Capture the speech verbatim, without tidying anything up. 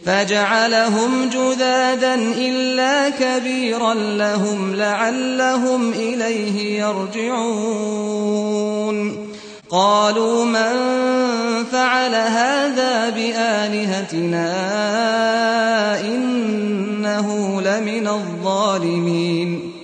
فجعلهم جذاذا إلا كبيرا لهم لعلهم إليه يرجعون قالوا من فعل هذا بآلهتنا إنه لمن الظالمين